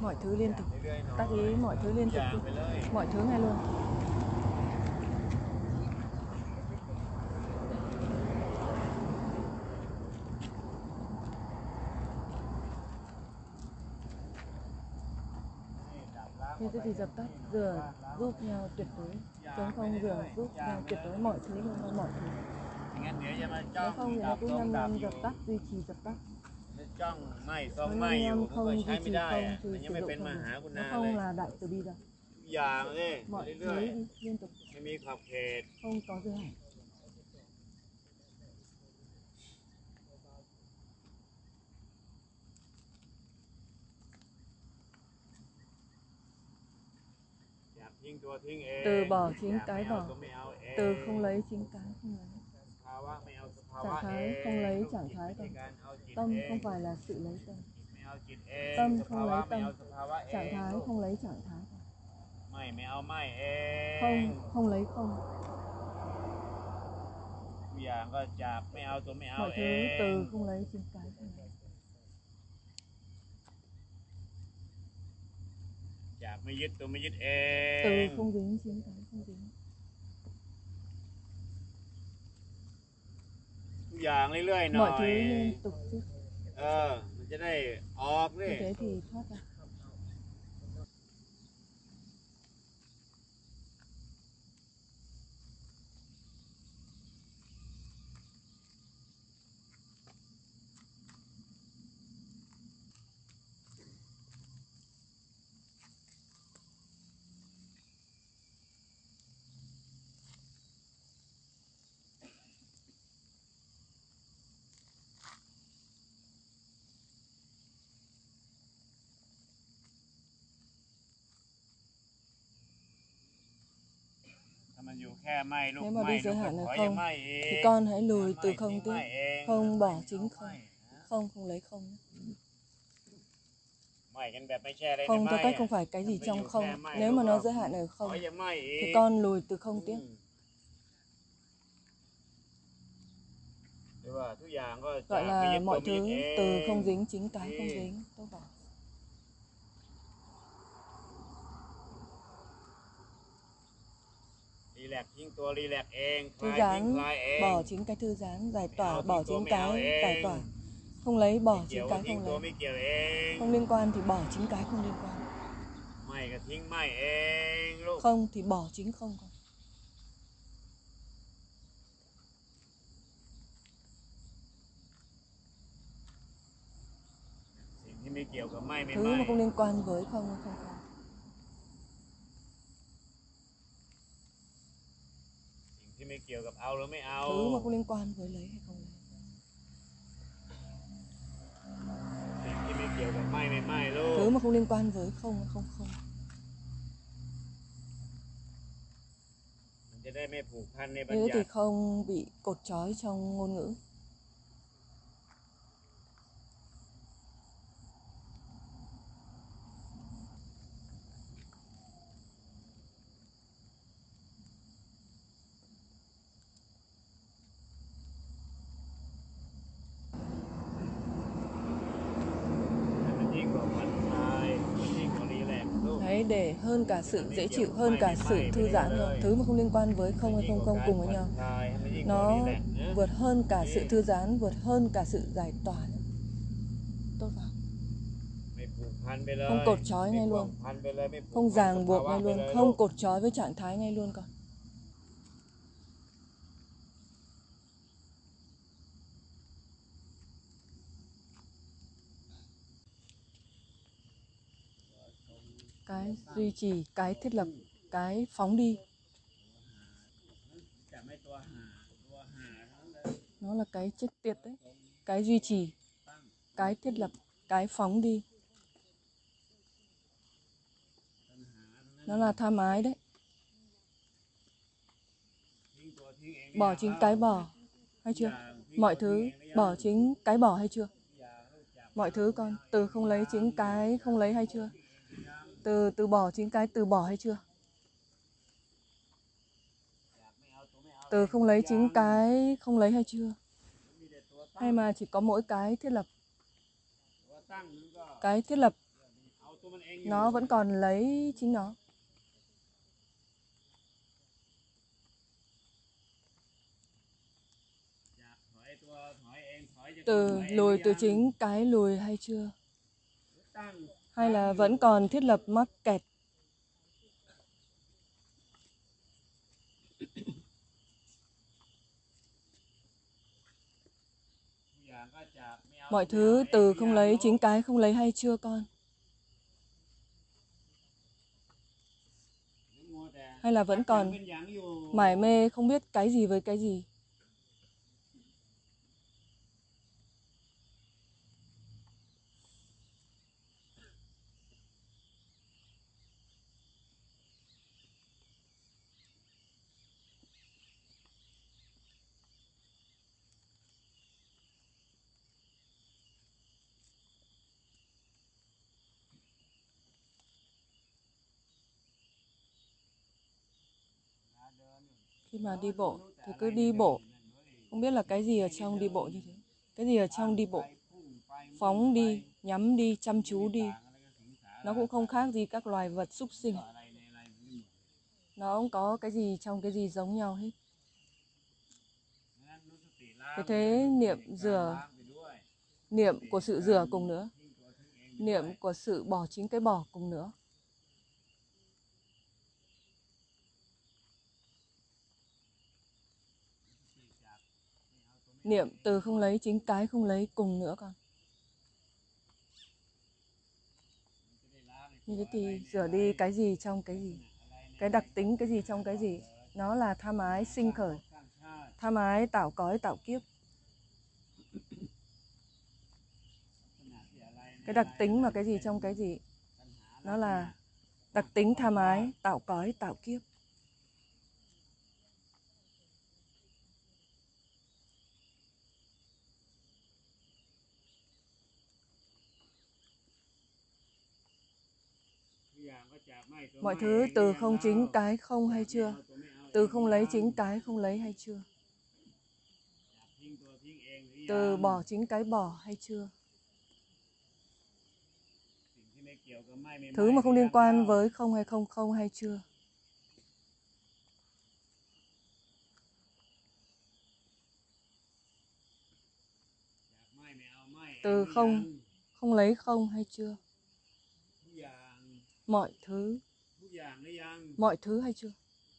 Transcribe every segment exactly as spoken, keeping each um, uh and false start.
mọi thứ liên tục, tác ý mọi thứ liên tục, mọi thứ ngay luôn. Thế thì dập tắt, rửa giúp nhau tuyệt đối, chống không rửa giúp nhau tuyệt đối, mọi thứ luôn, mọi thứ. Nếu không thì nó cứ nhăm nhăm dập tắt, duy trì dập tắt. Nó nhăm nhăm không duy trì không thì sử dụng không được. Nó không là đại từ bi rồi. Mọi thứ đi liên tục, không có giới hạn. Từ bỏ chính cái bỏ, từ không lấy chính cái không lấy. Trạng thái không lấy trạng thái còn. Tâm không phải là sự lấy tâm. Tâm không lấy tâm. Trạng thái không lấy trạng thái. Không, không lấy không. Mọi thứ từ không lấy chính cái không lấy. Từ không dính chính cái không dính. ทุกอย่างเรื่อยๆหน่อย mọi thứ liên tục chứ. เออมันจะได้ออกดิ Như thế thì thoát ra. Nếu mà đi giới hạn là không thì con hãy lùi từ không tiếp, không bỏ chính không, không không lấy không. Không theo cách không phải cái gì trong không. Nếu mà nó giới hạn ở không thì con lùi từ không tiếp. Gọi là mọi thứ từ không dính chính cái không dính, tôi bỏ. Thư giãn, bỏ chính cái thư giãn, giải tỏa, bỏ chính cái giải tỏa. Không lấy, bỏ chính cái không lấy. Không liên quan thì bỏ chính cái không liên quan. Không thì bỏ chính không. Thứ mà không liên quan với không không không. Thứ mà không liên quan với lấy hay không lấy. Thứ mà không liên quan với không không không. Như thế thì không bị cột trói trong ngôn ngữ. Đấy, để hơn cả sự dễ chịu, hơn cả sự thư giãn rồi. Thứ mà không liên quan với không hay không không cùng với nhau. Nó vượt hơn cả sự thư giãn, vượt hơn cả sự giải tỏa. Tốt vào. Không cột trói ngay luôn. Không ràng buộc ngay luôn. Không cột trói với trạng thái ngay luôn con. Cái duy trì, cái thiết lập, cái phóng đi. Nó là cái chết tiệt đấy. Cái duy trì, cái thiết lập, cái phóng đi. Nó là tham ái đấy. Bỏ chính cái bỏ hay chưa? Mọi thứ bỏ chính cái bỏ hay chưa? Mọi thứ con, từ không lấy chính cái không lấy hay chưa? Từ từ bỏ chính cái từ bỏ hay chưa? Từ không lấy chính cái không lấy hay chưa? Hay mà chỉ có mỗi cái thiết lập? Cái thiết lập, ตัวมันเองอยู่ nó vẫn còn lấy chính nó. อยากถอยตัวถอยเองถอยจะ Từ ถอยเอง lùi หรือ từ ยัง chính cái lùi hay chưa? ตั้ง Hay ตั้ là ง vẫn còn thiết lập mắc kẹt? ทุกอย่างก็จากไม่เอา Mọi ไม่ thứ เอาเอง từ หรือ không ยัง lấy ลูก chính cái không lấy hay chưa con? หรือมัวแต่ Hay là จั vẫn บอย่าง còn เป็นอย่างอยู่ mải mê không biết cái gì với cái gì? Khi mà đi bộ thì cứ đi bộ, không biết là cái gì ở trong đi bộ như thế. Cái gì ở trong đi bộ? Phóng đi, nhắm đi, chăm chú đi. Nó cũng không khác gì các loài vật súc sinh. Nó không có cái gì trong cái gì giống nhau hết. Thế thế niệm rửa, niệm của sự rửa cùng nữa. Niệm của sự bỏ chính cái bỏ cùng nữa. Niệm từ không lấy chính cái không lấy cùng nữa con. Như thế thì rửa đi cái gì trong cái gì. Cái đặc tính cái gì trong cái gì. Nó là tham ái sinh khởi. Tham ái tạo cõi tạo kiếp. Cái đặc tính mà cái gì trong cái gì. Nó là đặc tính tham ái tạo cõi tạo kiếp. Mọi thứ từ không chính cái không hay chưa? Từ không lấy chính cái không lấy hay chưa? Từ bỏ chính cái bỏ hay chưa? Thứ mà không liên quan với không hay không không hay chưa? Từ không, không lấy không hay chưa? Mọi thứ, mọi thứ hay chưa?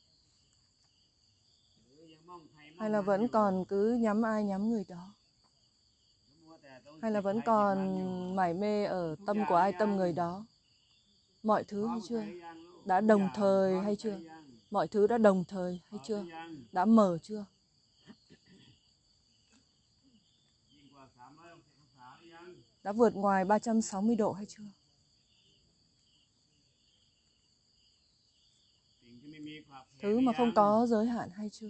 Hay là vẫn còn cứ nhắm ai nhắm người đó? Hay là vẫn còn mải mê ở tâm của ai tâm người đó? Mọi thứ hay chưa? Đã đồng thời hay chưa? Mọi thứ đã đồng thời hay chưa? Đã mở chưa? Đã vượt ngoài ba trăm sáu mươi độ hay chưa? Thứ mà không có giới hạn hay chưa?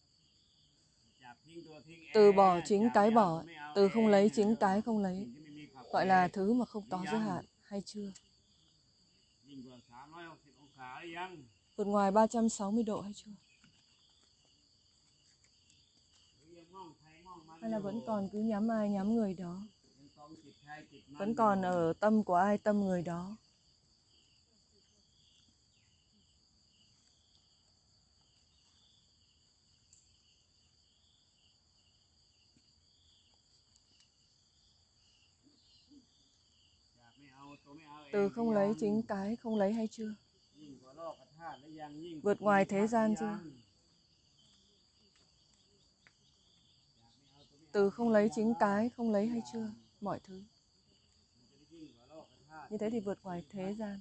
Từ bỏ chính cái bỏ, từ không lấy chính cái không lấy, gọi là thứ mà không có giới hạn hay chưa? Vượt ngoài ba trăm sáu mươi độ hay chưa? Hay là vẫn còn cứ nhắm ai nhắm người đó? Vẫn còn ở tâm của ai tâm người đó? Từ không lấy chính cái không lấy hay chưa? Vượt ngoài thế gian chưa? Từ không lấy chính cái không lấy hay chưa? Mọi thứ. Như thế thì vượt ngoài thế gian.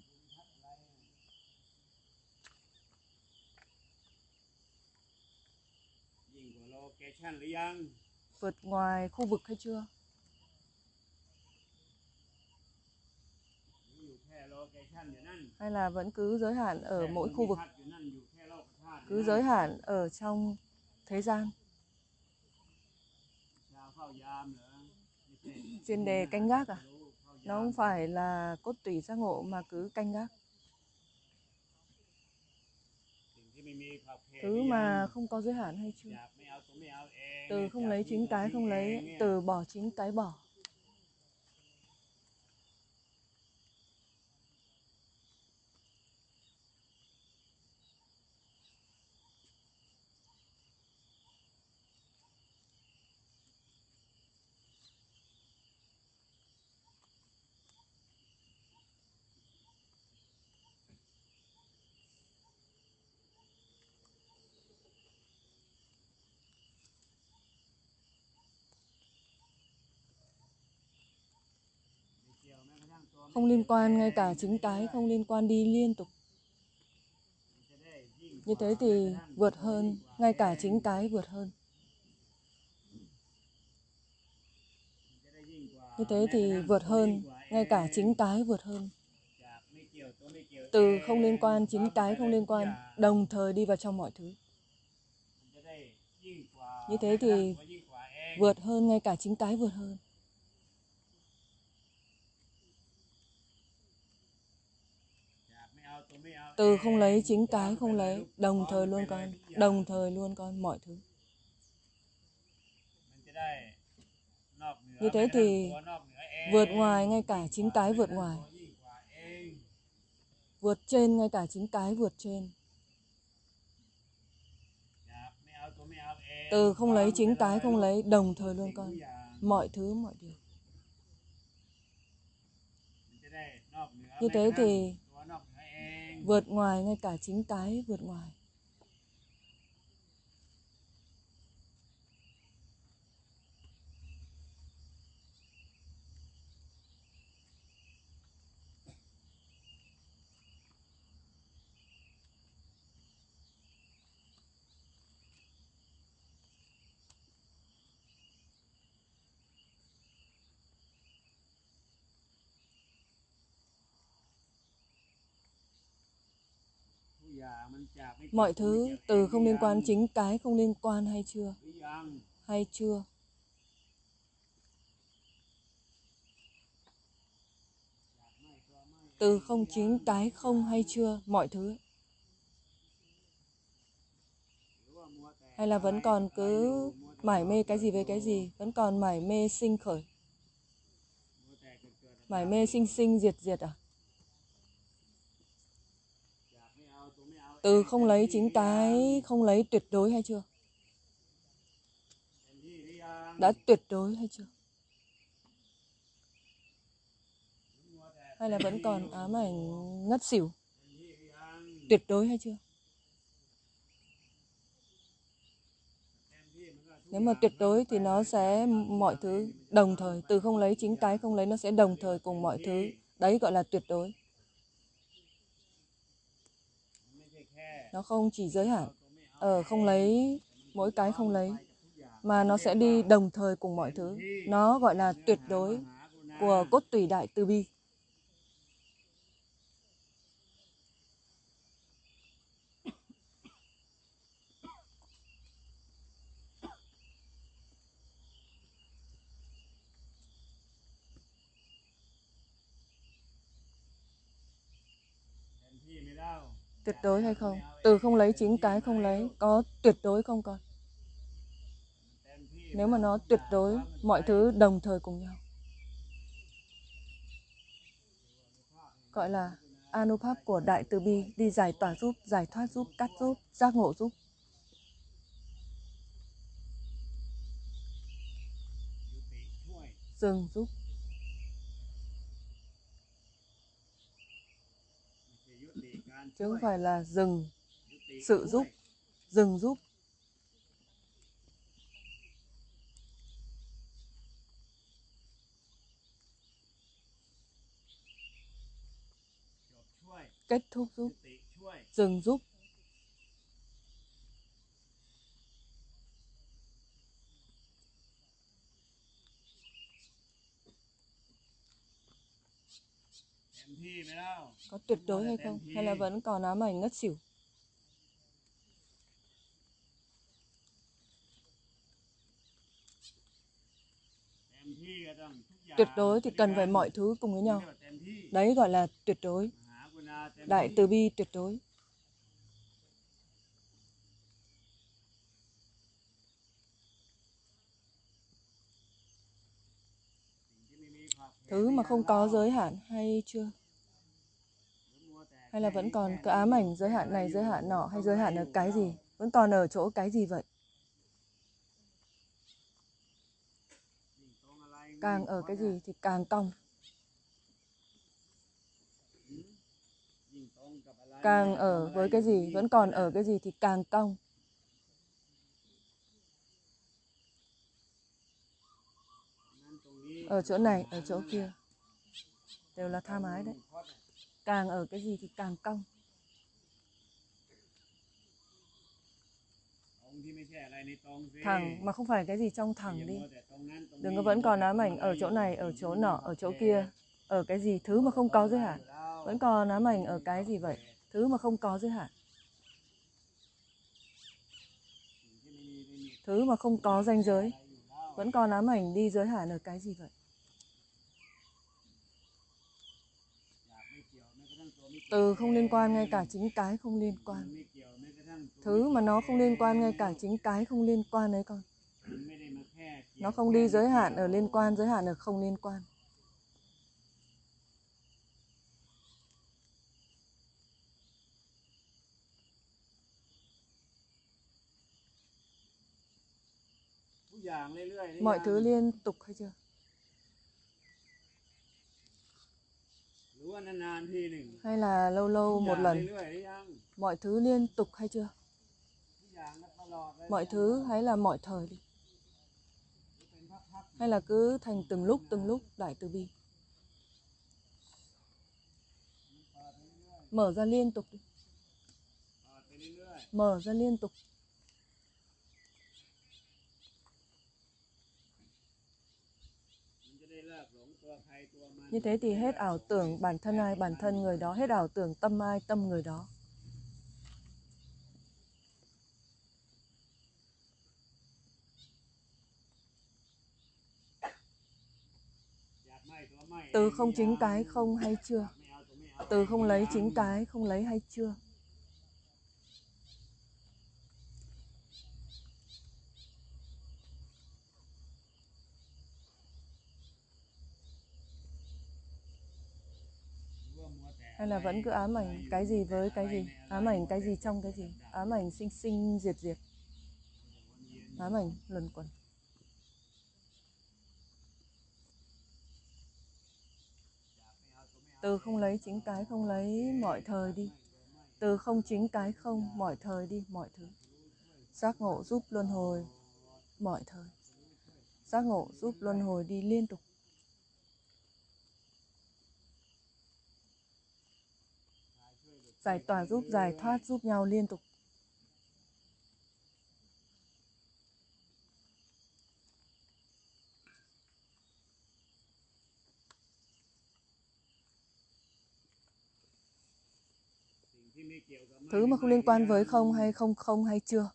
Vượt ngoài khu vực hay chưa? Hay là vẫn cứ giới hạn ở mỗi khu vực? Cứ giới hạn ở trong thế gian. Chuyên đề canh gác à? Nó không phải là cốt tủy giác ngộ mà cứ canh gác. Thứ mà không có giới hạn hay chưa? Từ không lấy chính cái không lấy, từ bỏ chính cái bỏ. không liên quan, ngay cả chính cái không liên quan đi liên tục. Như thế thì vượt hơn, ngay cả chính cái vượt hơn. Như thế thì vượt hơn, ngay cả chính cái vượt hơn. Từ không liên quan, chính cái không liên quan, đồng thời đi vào trong mọi thứ. Như thế thì vượt hơn, ngay cả chính cái vượt hơn. Từ không lấy, chính cái không lấy, đồng thời luôn con, đồng thời luôn con mọi thứ. Như thế thì vượt ngoài, ngay cả chính cái vượt ngoài. Vượt trên, ngay cả chính cái vượt trên. Từ không lấy, chính cái không lấy, đồng thời luôn con. Mọi thứ, mọi điều. Như thế thì vượt ngoài, ngay cả chính cái vượt ngoài. Mọi thứ từ không liên quan, chính cái không liên quan hay chưa? Hay chưa? Từ không chính cái không hay chưa? Mọi thứ. Hay là vẫn còn cứ mải mê cái gì với cái gì? Vẫn còn mải mê sinh khởi. Mải mê sinh sinh diệt diệt à? Từ không lấy chính cái không lấy tuyệt đối hay chưa? Đã tuyệt đối hay chưa? Hay là vẫn còn ám ảnh ngất xỉu? Tuyệt đối hay chưa? Nếu mà tuyệt đối thì nó sẽ mọi thứ đồng thời. Từ không lấy, chính cái không lấy, nó sẽ đồng thời cùng mọi thứ. Đấy gọi là tuyệt đối. Nó không chỉ giới hạn ở không lấy, mỗi cái không lấy, mà nó sẽ đi đồng thời cùng mọi thứ. Nó gọi là tuyệt đối của cốt tủy đại từ bi. Tuyệt đối hay không? Từ không lấy, chính cái không lấy, có tuyệt đối không con? Nếu mà nó tuyệt đối, mọi thứ đồng thời cùng nhau, gọi là Anupap của đại từ bi, đi giải tỏa giúp, giải thoát giúp, cắt giúp, giác ngộ giúp. Dừng giúp. Chứ không phải là dừng sự giúp, dừng giúp. Kết thúc giúp, dừng giúp. Có tuyệt đối hay không? Hay là vẫn còn ám ảnh ngất xỉu? Tuyệt đối thì cần phải mọi thứ cùng với nhau. Đấy gọi là tuyệt đối. Đại từ bi tuyệt đối. Thứ mà không có giới hạn hay chưa? Hay là vẫn còn cái ám ảnh giới hạn này, giới hạn nọ, hay giới hạn ở cái gì? Vẫn còn ở chỗ cái gì vậy? Càng ở cái gì thì càng cong. Càng ở với cái gì, vẫn còn ở cái gì thì càng cong. Ở chỗ này, ở chỗ kia. đều là tha mái đấy. Càng ở cái gì thì càng cong. ตรงที่ไม่ใช่อะไรในตรงสิ Thẳng mà không phải cái gì trong อย่า thẳng đi. มัวแต่ตรงนั้นตรง Đừng นี้ có vẫn อย่ามัว còn แต่ ám ตรง ảnh อะไร ở chỗ อยู่ này, ใน ở สิ่ง chỗ ที่ nọ, มีข ở อบ chỗ เข kia. ต Ở cái gì, thứ mà không có giới ได้อ hạn. ยู่แล้ว Vẫn còn ám ảnh ở มี cái ขอบ gì เข vậy? ต Thứ mà không có giới hạn. สิ่งที่ไม่มีลิมิต Thứ mà không có ranh อะไร giới. อยู่แล้ว Vẫn còn ám ảnh đi giới hạn ở cái gì vậy? อยากไม่เกี่ยวแม้กระทั่งตัวไม่เกี่ยว Từ không liên quan เอ ngay ง cả chính cái không liên มัน quan. ไม่เกี่ยวแม้กระทั่งตัวไม่ Thứ เกี่ mà ยว nó เอ không liên quan ngay cả ง chính cái không liên quan đấy con. มันไม่ได้มาแค่เกี่ย Nó ว không แค่ đi ไม่ giới เกี่ย hạn ở ว liên quan, giới hạn ở không liên quan. ทุกอย่างเรื่อยๆหรือ Mọi ยัง thứ liên tục hay chưa? หรือว่านานๆทีหนึ่ง Hay là lâu ทุ lâu กอ một ย่าง lần? เรื่อยๆหรือยัง Mọi thứ liên tục hay chưa? ทุกอย่างก็ตลอดเลย Mọi หรือยัง thứ hay là mọi thời đi? หรือเป็นพักๆ Hay là cứ thành từng lúc từng lúc đại từ bi? เปิดไปเรื่อย Mở ra liên tục đi. ๆเปิดไปเรื่อย Mở ra liên tục. ๆมันจะได้เลิกหลงตัวใครตัวมัน Như thế thì hết ảo tưởng bản thân ai bản thân người đó, hết ảo tưởng tâm ai tâm người đó. อยากไม่ตัวไม่ Từ เอง không หรือยั chính ง cái không hay อยา chưa? กไม่เอาตัวไม่เอา Từ เอง không หรือ lấy ยัง chính cái không lấy hay chưa? หรือว่ามัวแต่ Hay là vẫn cứ ám ảnh cái gì với cái gì? Ám ảnh cái gì trong cái gì? Ám ảnh sinh sinh diệt diệt. วนเวียน Ám ảnh luẩn quẩn. Từ không lấy chính cái không lấy mọi thời đi. Từ không chính cái không mọi thời đi, mọi thứ. Giác ngộ giúp luân hồi mọi thời. Giác ngộ giúp luân hồi đi liên tục. Giải tỏa giúp giải thoát giúp nhau liên tục. Thứ mà không liên quan với không hay không không hay chưa?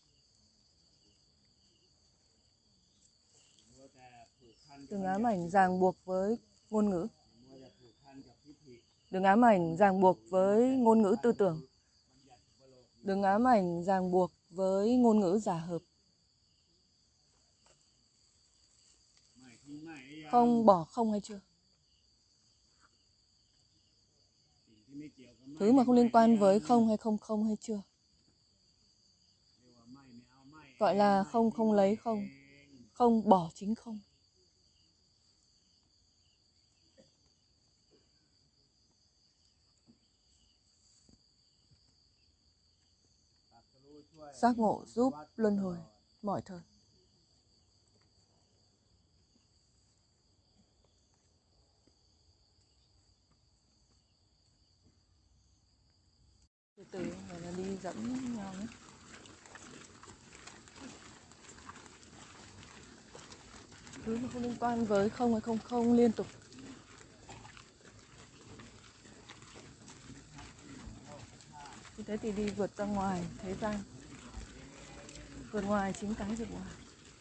Đừng ám ảnh ràng buộc với ngôn ngữ. Đừng ám ảnh ràng buộc với ngôn ngữ tư tưởng. Đừng ám ảnh ràng buộc với ngôn ngữ giả hợp. Không bỏ không hay chưa? Thứ mà không liên quan với không hay không không hay chưa? Gọi là không không lấy không. Không bỏ chính không. Giác ngộ giúp luân hồi mọi thời. Từ từ này là đi dẫn nhau nhé. Thứ mà không liên quan với không hay không không liên tục. Như thế thì đi vượt ra ngoài thế gian. Vượt ngoài chính cái vượt ngoài.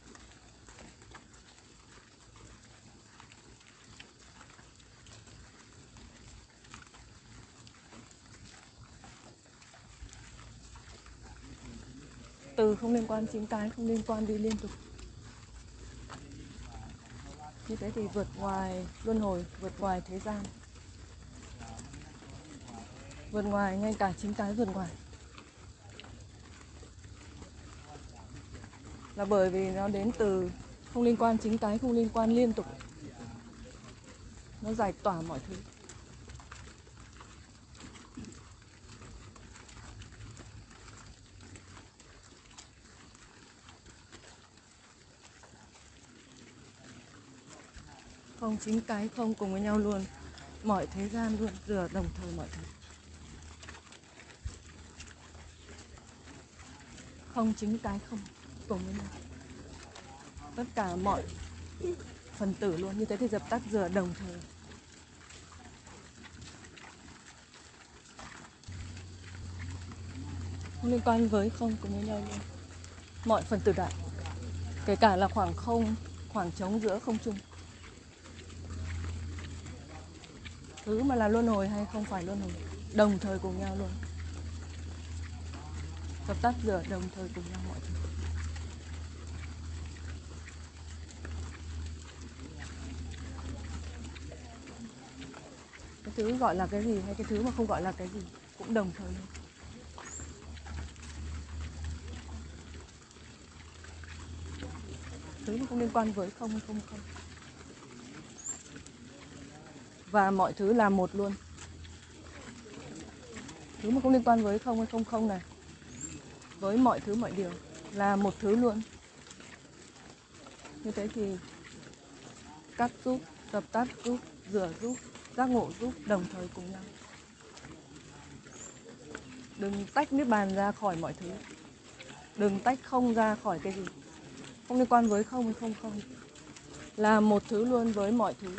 Từ không liên quan chính cái không liên quan đi liên tục. Như thế thì vượt ngoài luân hồi, vượt ngoài thế gian. Vượt ngoài ngay cả chính cái vượt ngoài. Là bởi vì nó đến từ không liên quan chính cái không liên quan liên tục. Nó giải tỏa mọi thứ. Không chính cái không cùng với nhau luôn. mọi thế gian luôn, rửa đồng thời mọi thứ. Không chính cái không cùng với nhau. Tất cả mọi phần tử luôn, như thế thì dập tắt rửa đồng thời. Không liên quan với không cùng với nhau luôn. Mọi phần tử đại, kể cả là khoảng không, khoảng trống giữa không trung. Thứ mà là luân hồi hay không phải luân hồi, đồng thời cùng nhau luôn. Dập tắt rửa đồng thời cùng nhau mọi thứ. Cái thứ gọi là cái gì hay cái thứ mà không gọi là cái gì cũng đồng thời luôn. Thứ mà không liên quan với không hay không không. Và mọi thứ là một luôn. Thứ mà không liên quan với không hay không không này, với mọi thứ mọi điều là một thứ luôn. Như thế thì cắt giúp, dập tắt giúp, rửa giúp, giác ngộ giúp, đồng thời cùng nhau. Đừng tách niết bàn ra khỏi mọi thứ. Đừng tách không ra khỏi cái gì. Không liên quan với không hay không không. Là một thứ luôn với mọi thứ.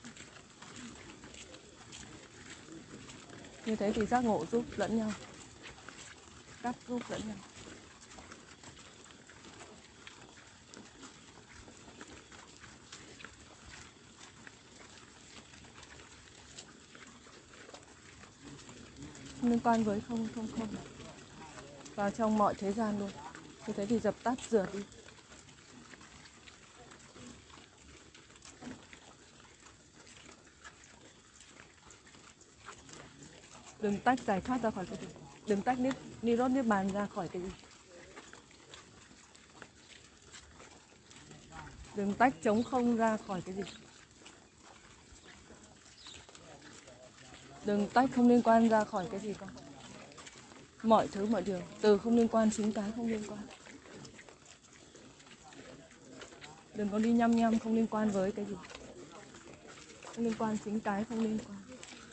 Như thế thì giác ngộ giúp lẫn nhau. Cắt giúp lẫn nhau. Không liên quan với không không không. Vào trong mọi thế gian luôn. Như thế thì dập tắt rửa đi. Đừng tách giải thoát ra khỏi cái gì. Đừng tách niết nirodh niết bàn ra khỏi cái gì. Đừng tách trống không ra khỏi cái gì. Đừng tách không liên quan ra khỏi cái gì con. Mọi thứ mọi điều, từ không liên quan chính cái không liên quan. Đừng có đi nhăm nhăm không liên quan với cái gì. Không liên quan chính cái không liên quan.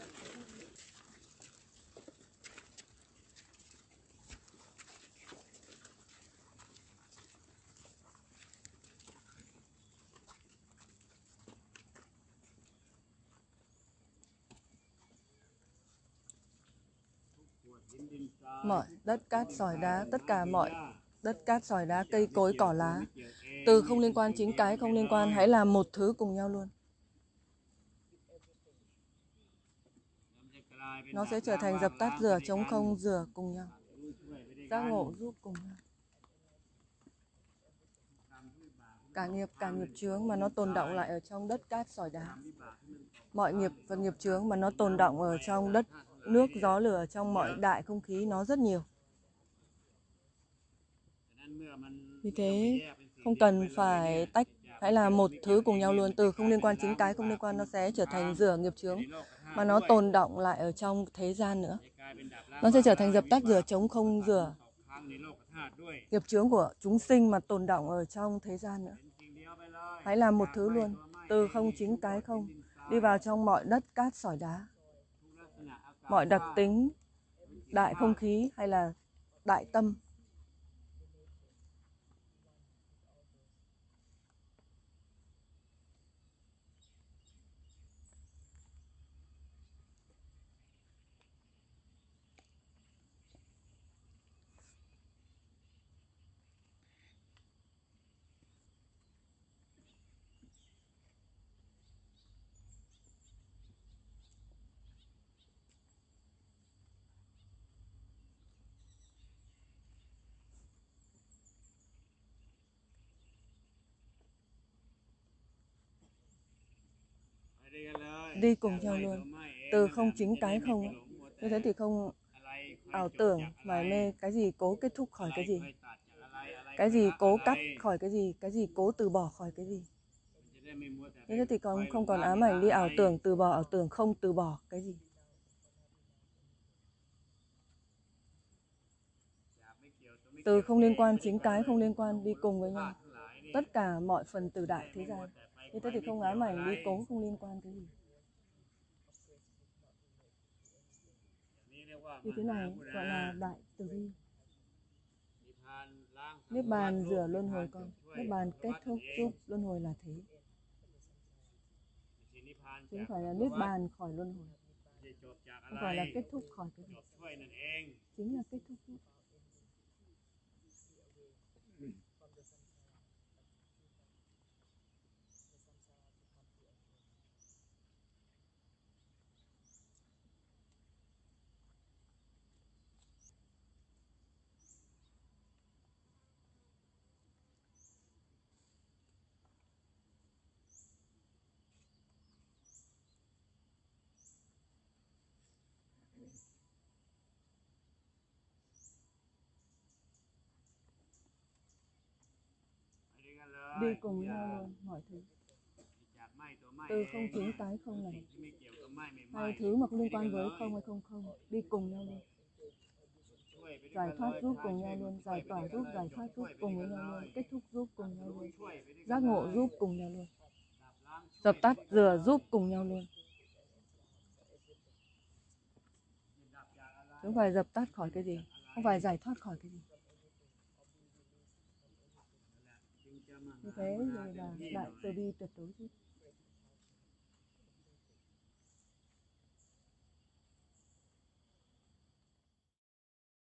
Mọi đất cát sỏi đá, tất cả mọi đất cát sỏi đá, cây cối cỏ lá, từ không liên quan chính cái không liên quan, hãy là một thứ cùng nhau luôn. Nó sẽ trở thành dập tắt rửa trống không rửa cùng nhau. Giác ngộ giúp cùng nhau. Cả nghiệp cả nghiệp chướng mà nó tồn đọng lại ở trong đất cát sỏi đá. Mọi nghiệp và nghiệp chướng mà nó tồn đọng ở trong đất, nước, gió, lửa, trong mọi đại không khí nó rất nhiều. Vì thế không cần phải tách, hãy là một thứ cùng nhau luôn. Từ không liên quan chính cái không liên quan, nó sẽ trở thành rửa nghiệp chướng mà nó tồn đọng lại ở trong thế gian nữa. Nó sẽ trở thành dập tắt rửa trống không rửa nghiệp chướng của chúng sinh mà tồn đọng ở trong thế gian nữa. Hãy là một thứ luôn, từ không chính cái không, đi vào trong mọi đất cát sỏi đá, mọi đặc tính, đại không khí hay là đại tâm. Đi cùng nhau luôn, từ không chính cái không. Như thế thì không ảo tưởng, mải mê, cái gì cố kết thúc khỏi cái gì, cái gì cố cắt khỏi cái gì, cái gì cố từ bỏ khỏi cái gì. Như thế thì con không còn ám ảnh đi ảo tưởng từ bỏ, ảo tưởng không từ bỏ cái gì. Từ không liên quan chính cái không liên quan, đi cùng với nhau. Tất cả mọi phần tử đại thế gian. Như thế thì không ám ảnh đi cố không liên quan cái gì. Như thế này gọi là đại từ bi. นิพพานล้างสัง Niết สารวัฏ bàn รูป rửa นิพ luân พา hồi น con. ช่วย Niết bàn สั kết งสารวัฏ thúc เอง giúp luân hồi là thế. ไม่ใช่นิพพาน Chứ จา không ก phải สั là งสาร niết วัฏ bàn khỏi luân hồi. ไม่ใช่จบจากอะ Không ไร phải là kết thúc khỏi cái จ gì. บช่วยนั่นเอง Chính là kết thúc giúp. ไปด้วยกันเลย Đi cùng nhau luôn mọi thứ. จากไหม้ตัวไหม้ Từ เอง không chính cái không สิ่ này. งที่ไม่เกี่ยวกับไหม้ไม่ไหม้ Hai thứ mà không liên ไปด้วย quan กันเล với ย không hay không không. Đi cùng nhau luôn. ช่วยไปด้วย Giải กันเล thoát ย giúp ทาน cùng ช่วย nhau บุญ luôn. ช่วย Giải ไปด้วย tỏa กัน giúp, เลย giải จบ thoát ช่ว giúp ยไป cùng ด้วย với กัน nhau เล luôn. ย Kết thúc giúp cùng nhau รู้ luôn. ช่วยไปด้วยกัน Giác เล ngộ ย giúp cùng nhau luôn. ดับล้างช่วย Dập ไป tắt ด้วยกัน rửa เลย giúp cùng nhau luôn. ดับจากอะไร Chứ không phải dập tắt khỏi cái gì. Không phải giải thoát khỏi cái gì. จึงจะมา Như หา thế มุนา rồi เต็ม là ที่หน่ đại อย từ bi tuyệt đối chứ.